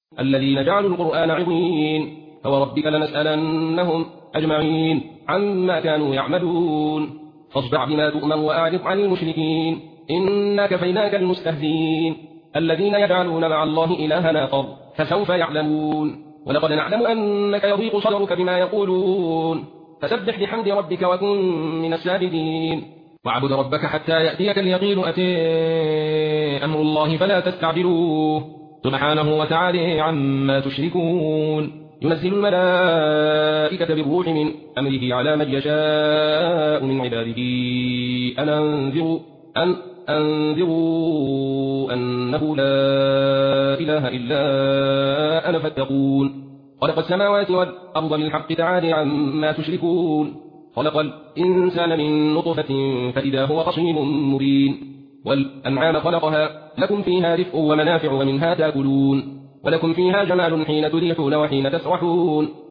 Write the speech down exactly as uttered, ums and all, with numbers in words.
الذين جعلوا القرآن عضين فوربك لنسألنهم أجمعين عما كانوا يعملون فاصدع بما تؤمر وأعرض عن المشركين إنا كفيناك المستهزئين الذين يجعلون مع الله إلها آخر فسوف يعلمون ولقد نعلم أنك يضيق صدرك بما يقولون فسبح بحمد ربك وكن من الساجدين واعبد ربك حتى يأتيك اليقين أتي أمر الله فلا تستعجلوه سبحانه وتعالى عما تشركون ينزل الملائكة بالروح من أمره على من يشاء من عباده أن أنذروا أن أنذروا أنه لا إله إلا أنا فاتقون خلق السماوات والأرض بالحق تعالى عما تشركون خلق الإنسان من نطفة فإذا هو خصيم مبين والأنعام خلقها لكم فيها دفء ومنافع ومنها تأكلون ولكم فيها جمال حين تريحون وحين تسرحون